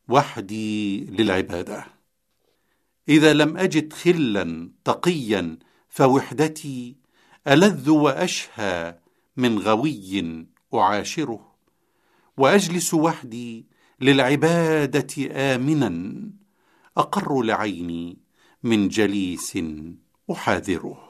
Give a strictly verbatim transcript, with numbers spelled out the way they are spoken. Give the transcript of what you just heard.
وحدي للعبادة. إذا لم أجد خلا تقيا فوحدتي ألذ وأشهى من غوي أعاشره، وأجلس وحدي للعبادة آمنا أقر لعيني من جليس أحاذره.